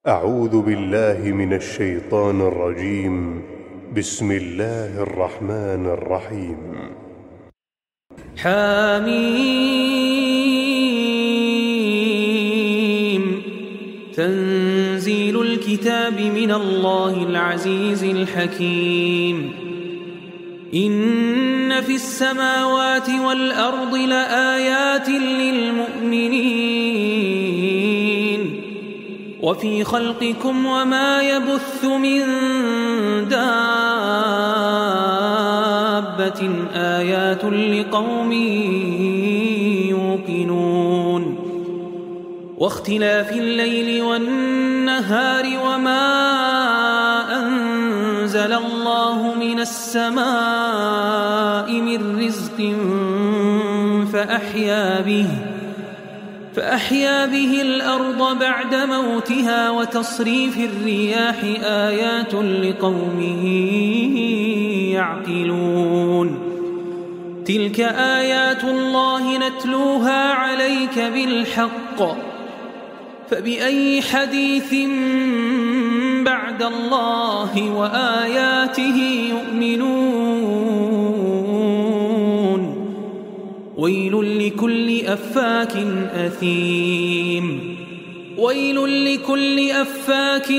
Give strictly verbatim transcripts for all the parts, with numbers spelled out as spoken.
أعوذ بالله من الشيطان الرجيم. بسم الله الرحمن الرحيم. حميم تنزيل الكتاب من الله العزيز الحكيم. إن في السماوات والأرض لآيات للمؤمنين وفي خلقكم وما يبث من دابة آيات لقوم يوقنون. واختلاف الليل والنهار وما أنزل الله من السماء من رزق فأحيا به فأحيا به الأرض بعد موتها وتصريف الرياح آيات لقوم يعقلون. تلك آيات الله نتلوها عليك بالحق فبأي حديث بعد الله وآياته يؤمنون. ويل لكل أفاك أثيم ويل لكل أفاك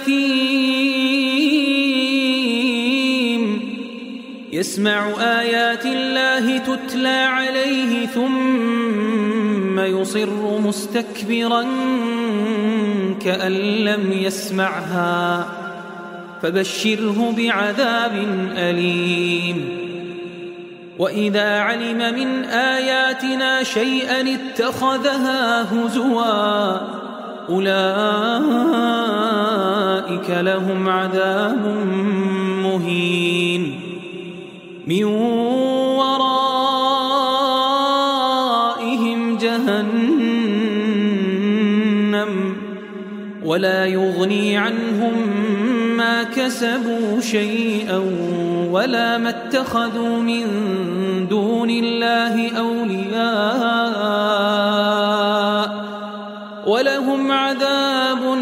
أثيم يسمع آيات الله تتلى عليه ثم يصر مستكبرا كأن لم يسمعها فبشره بعذاب أليم. وإذا علم من آياتنا شيئا اتخذها هزوا أولئك لهم عذاب مهين من ورائهم جهنم ولا يغني عنهم ما كسبوا شيئا ولا ما اتخذوا من دون الله أولياء ولهم عذاب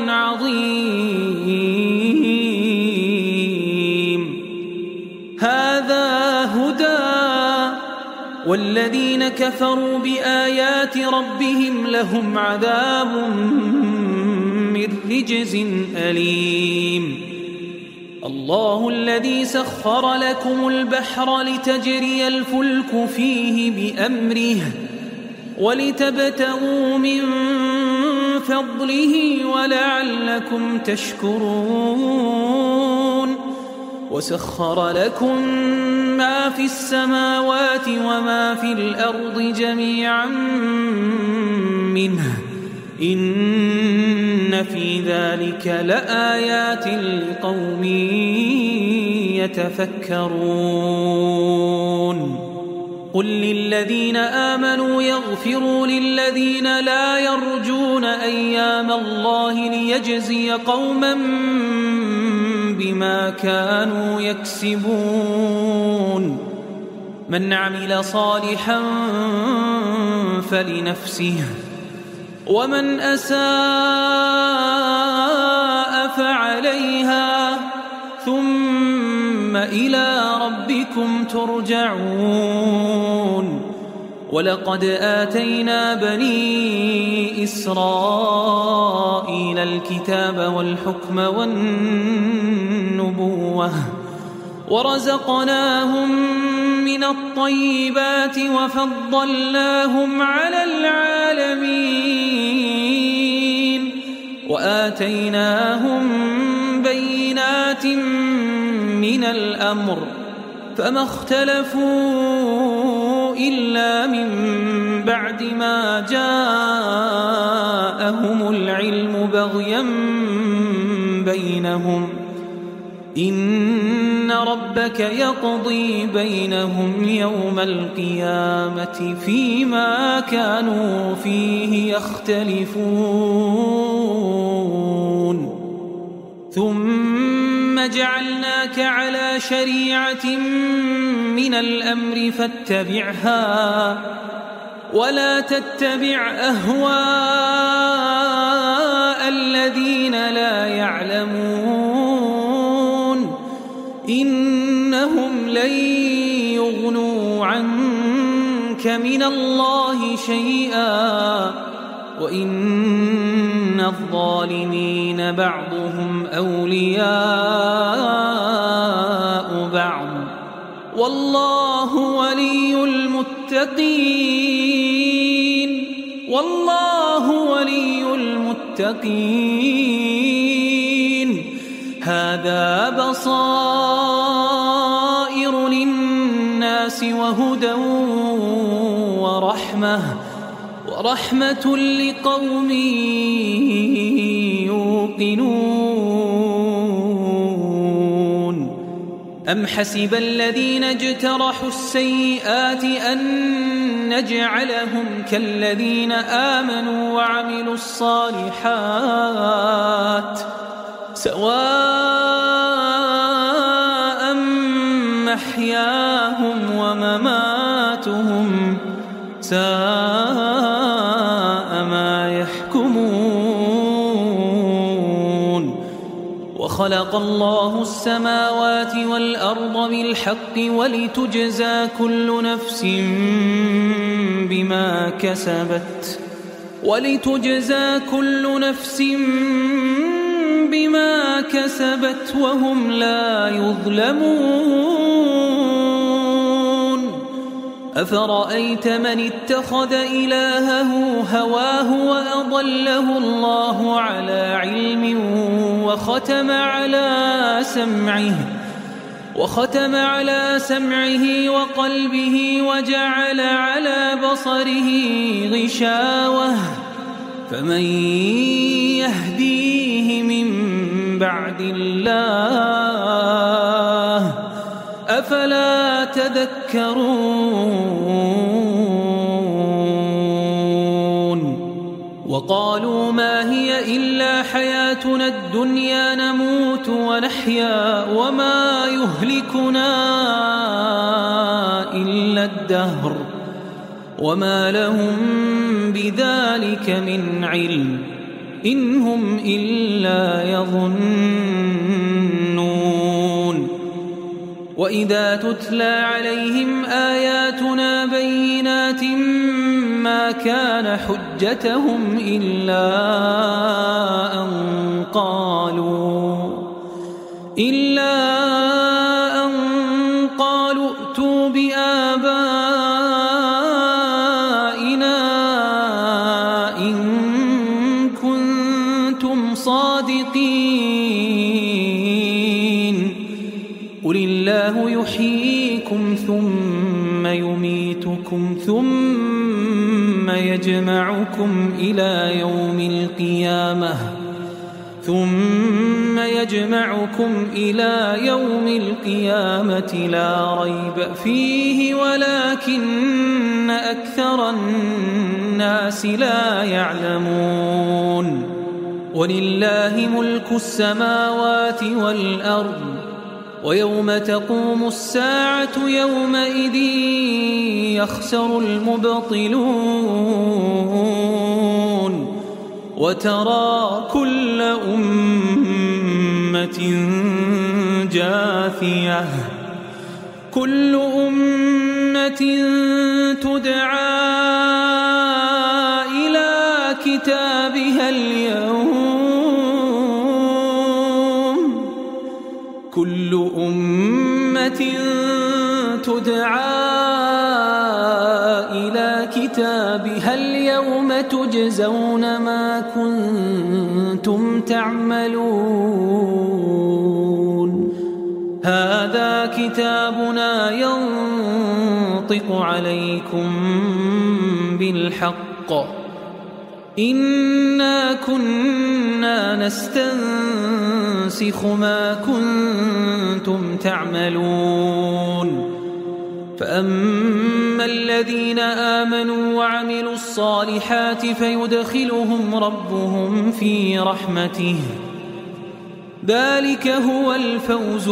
عظيم. هذا هدى والذين كفروا بآيات ربهم لهم عذاب من رجز أليم. الله الذي سخر لكم البحر لتجري الفلك فيه بأمره ولتبتغوا من فضله ولعلكم تشكرون. وسخر لكم ما في السماوات وما في الأرض جميعا منه إن في ذلك لآيات لقوم يتفكرون. قل للذين آمنوا يغفروا للذين لا يرجون أيام الله ليجزي قوما بما كانوا يكسبون. من عمل صالحا فلنفسه ومن أساء فعليها ثم إلى ربكم ترجعون. ولقد آتينا بني إسرائيل الكتاب والحكم والنبوة ورزقناهم من الطيبات وفضلناهم على العالمين وآتيناهم بينات من الأمر فما اختلفوا إلا من بعد ما جاءهم العلم بغيا بينهم. إن ربك يقضي بينهم يوم القيامة فيما كانوا فيه يختلفون. ثم جعلناك على شريعة من الأمر فاتبعها ولا تتبع أهواء الذين لا يعلمون إنهم لن يغنوا عنك من الله شيئا وإن الظالمين بعضهم أولياء بعض والله ولي المتقين والله ولي المتقين هذا بصائر للناس وهدى ورحمة ورحمة لقوم يوقنون أم حسب الذين اجترحوا السيئات أن نجعلهم كالذين آمنوا وعملوا الصالحات سواء محياهم ومماتهم ساء ما يحكمون وخلق الله السماوات والأرض بالحق ولتجزى كل نفس بما كسبت ولتجزى كل نفس بما كسبت وهم لا يظلمون أفرأيت من اتخذ إلهه هواه وأضله الله على علم وختم على سمعه وختم على سمعه وقلبه وجعل على بصره غشاوة فمن يهديه من بعد الله أفلا تذكرون وقالوا ما هي إلا حياتنا الدنيا نموت ونحيا وما يهلكنا إلا الدهر وما لهم بذلك من علم إن هم إلا يظنون وإذا تتلى عليهم آياتنا بينات ما كان حجتهم إلا أن قالوا إلا أن قالوا ائتوا بآبائنا إن كنتم صادقين قل الله يحييكم ثم يميتكم ثم يجمعكم إلى يوم القيامة ثم يجمعكم إلى يوم القيامة لا ريب فيه ولكن أكثر الناس لا يعلمون ولله ملك السماوات والأرض ويوم تقوم الساعة يومئذ يخسر المبطلون وترى كل أمة جاثية كل أمة تدعى إلى كتابها اليوم كل أمة تدعى إلى كتابها اليوم تجزون ما كنتم تعملون هذا كتابنا ينطق عليكم بالحق إنا كنا نستنسخ ما كنتم تعملون فأما الذين آمنوا وعملوا الصالحات فيدخلهم ربهم في رحمته ذلك هو الفوز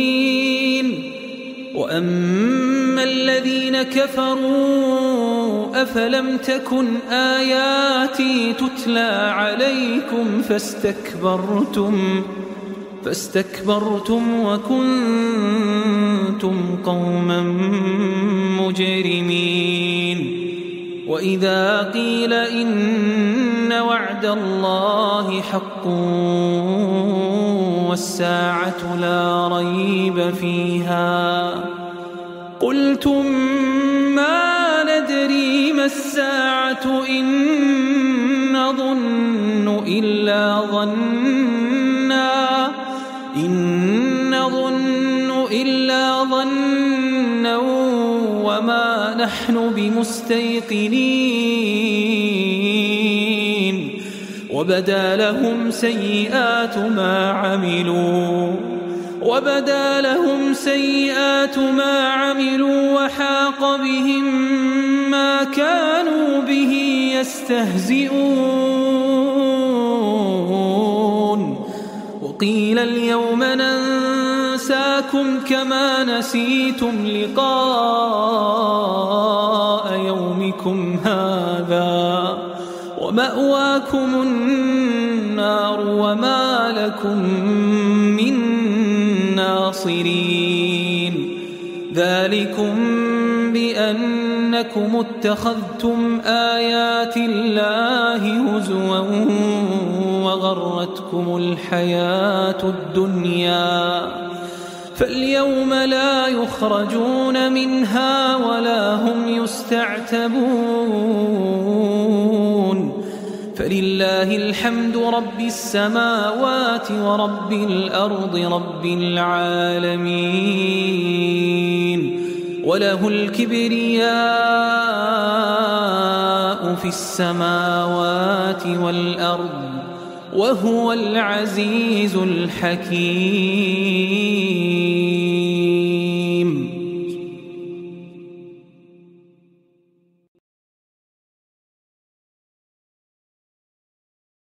المبين وأما الذين كفروا أفلم تكن آياتي تتلى عليكم فاستكبرتم فاستكبرتم وكنتم قوما مجرمين وإذا قيل إن وعد الله حق والساعة لا ريب فيها قلتم ما ندري ما الساعة إن نظن إلا ظنا إن نظن إلا ظنا وما نحن بمستيقنين وبدا لهم سيئات ما عملوا وبدا لهم سيئات ما عملوا وحاق بهم ما كانوا به يستهزئون وقيل اليوم ننساكم كما نسيتم لقاء يومكم هذا ومأواكم النار وما لكم من ناصرين ذلكم بأنكم اتخذتم آيات الله هزوا وغرتكم الحياة الدنيا فاليوم لا يخرجون منها ولا هم يستعتبون فلله الحمد رب السماوات ورب الأرض رب العالمين وله الكبرياء في السماوات والأرض وهو العزيز الحكيم.